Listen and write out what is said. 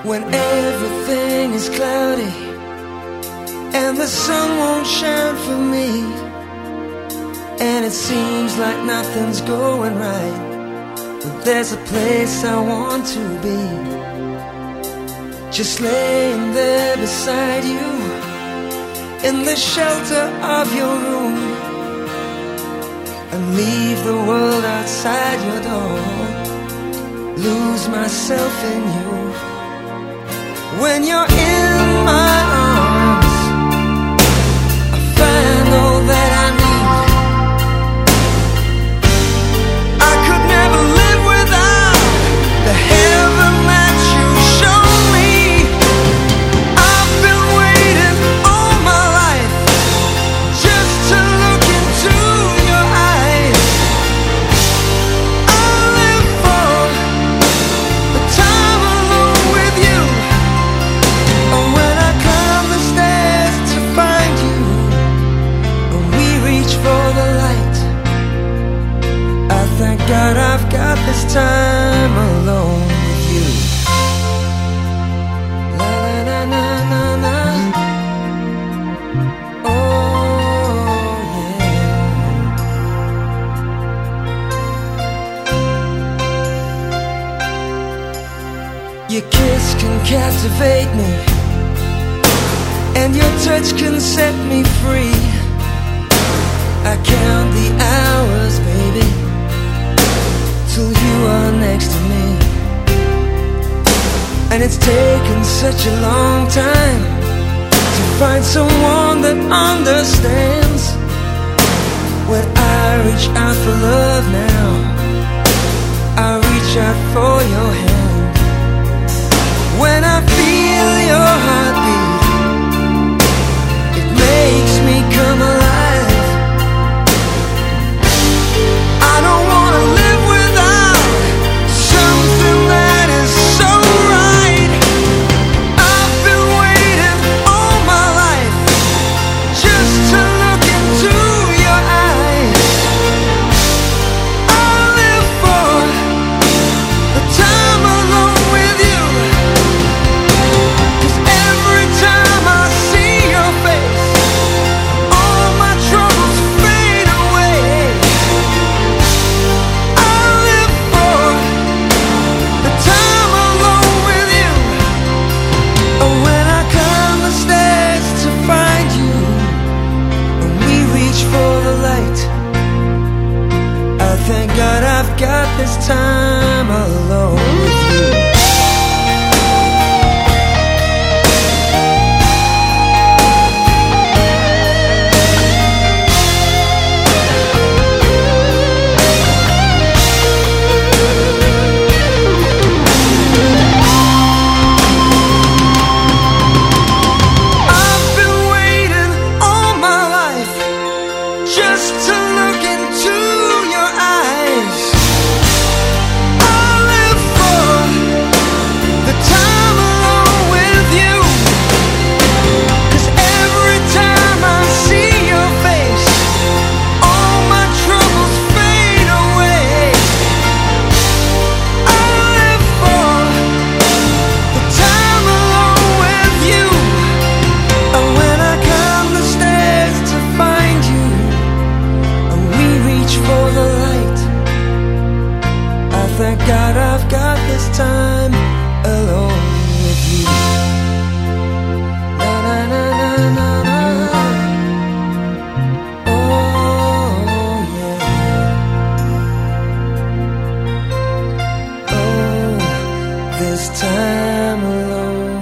When everything is cloudy and the sun won't shine for me, and it seems like nothing's going right, but there's a place I want to be. Just laying there beside you in the shelter of your room, and leave the world outside your door, lose myself in you. When you're in my arms, I find all that I need. I could never live without the heaven that you show me. I've been waiting all my life just to look into your eyes. I live for the time alone with you. And when I climb the stairs to find you, and we reach for the light, I thank God I've got this time alone with you. La la la la la la. Oh yeah. Your kiss can captivate me, and your touch can set me free. I count the hours, baby, till you are next to me. And it's taken such a long time to find someone that understands. When I reach out for love now, I reach out for your hand. When I feel your heartbeat, it makes me come alive. I don't wanna live without something that is so right. I've been waiting all my life just to look into your eyes. I live for the time alone with you. 'Cause every time I see your face, all my troubles fade away. I live for the time alone with you. And when I climb the stairs to find you, and we reach for the light, I thank God I've got this time alone with you. I've been waiting all my life just to look into your eyes. I live for the time alone with you. 'Cause every time I see your face, all my troubles fade away. I live for the time alone with you. And when I climb the stairs to find you, and we reach for the light, I thank God I've got this time alone with you. Na na na na na na. Oh yeah. Oh, this time alone.